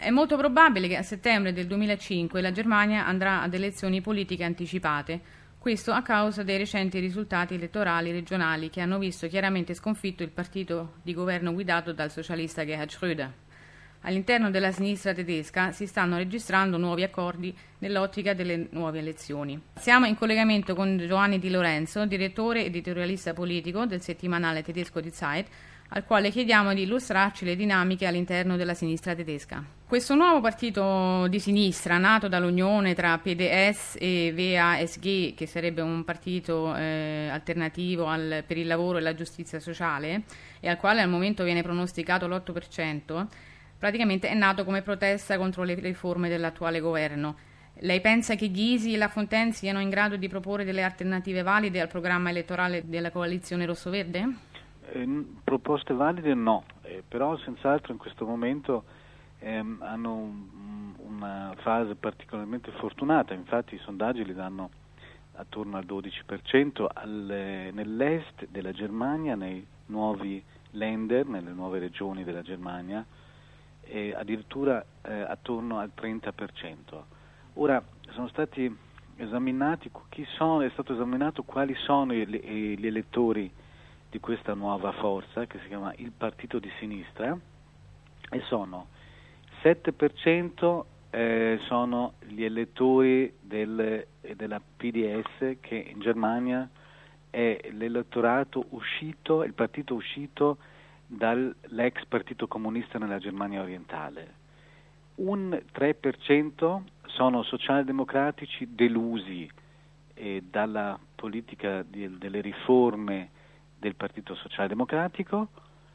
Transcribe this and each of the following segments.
È molto probabile che a settembre del 2005 la Germania andrà ad elezioni politiche anticipate, questo a causa dei recenti risultati elettorali regionali che hanno visto chiaramente sconfitto il partito di governo guidato dal socialista Gerhard Schröder. All'interno della sinistra tedesca si stanno registrando nuovi accordi nell'ottica delle nuove elezioni. Siamo in collegamento con Giovanni Di Lorenzo, direttore editorialista politico del settimanale tedesco Die Zeit, al quale chiediamo di illustrarci le dinamiche all'interno della sinistra tedesca. Questo nuovo partito di sinistra, nato dall'unione tra PDS e WASG, che sarebbe un partito alternativo per il lavoro e la giustizia sociale, e al quale al momento viene pronosticato l'8%, praticamente è nato come protesta contro le riforme dell'attuale governo. Lei pensa che Gysi e Lafontaine siano in grado di proporre delle alternative valide al programma elettorale della coalizione rosso-verde? Proposte valide no, però senz'altro in questo momento hanno una fase particolarmente fortunata, infatti i sondaggi li danno attorno al 12% nell'est della Germania, nei nuovi Länder, nelle nuove regioni della Germania, e addirittura attorno al 30%. Ora sono stati esaminati è stato esaminato quali sono gli elettori di questa nuova forza che si chiama il Partito di Sinistra, e sono 7% sono gli elettori della PDS, che in Germania è l'elettorato uscito, il partito uscito dall'ex partito comunista nella Germania orientale. Un 3% sono socialdemocratici delusi dalla politica delle riforme del Partito Socialdemocratico,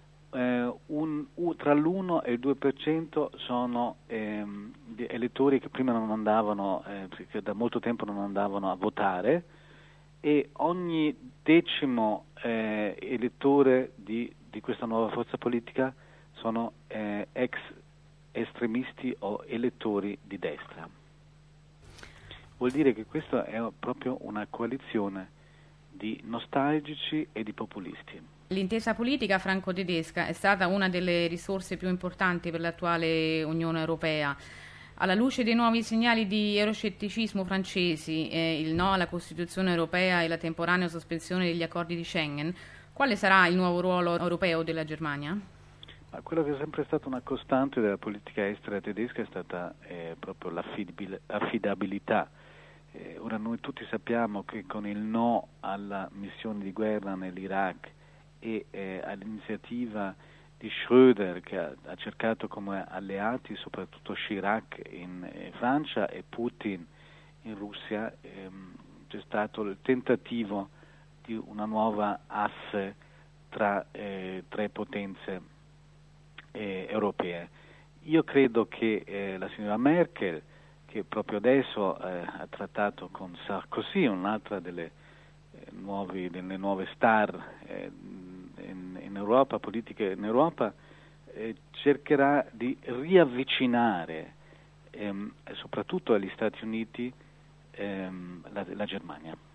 tra l'1 e il 2% sono elettori che prima non andavano, che da molto tempo non andavano a votare, e ogni decimo elettore di questa nuova forza politica sono ex estremisti o elettori di destra. Vuol dire che questa è proprio una coalizione di nostalgici e di populisti. L'intesa politica franco-tedesca è stata una delle risorse più importanti per l'attuale Unione Europea. Alla luce dei nuovi segnali di euroscetticismo francesi, il no alla Costituzione europea e la temporanea sospensione degli accordi di Schengen, quale sarà il nuovo ruolo europeo della Germania? Ma quello che è sempre stata una costante della politica estera tedesca è stata proprio l'affidabilità. Ora noi tutti sappiamo che con il no alla missione di guerra nell'Iraq e all'iniziativa di Schröder, che ha cercato come alleati soprattutto Chirac in Francia e Putin in Russia, c'è stato il tentativo di una nuova asse tra tre potenze europee. Io credo che la signora Merkel, che proprio adesso ha trattato con Sarkozy, un'altra delle nuove star in Europa, politiche in Europa, cercherà di riavvicinare soprattutto agli Stati Uniti la Germania.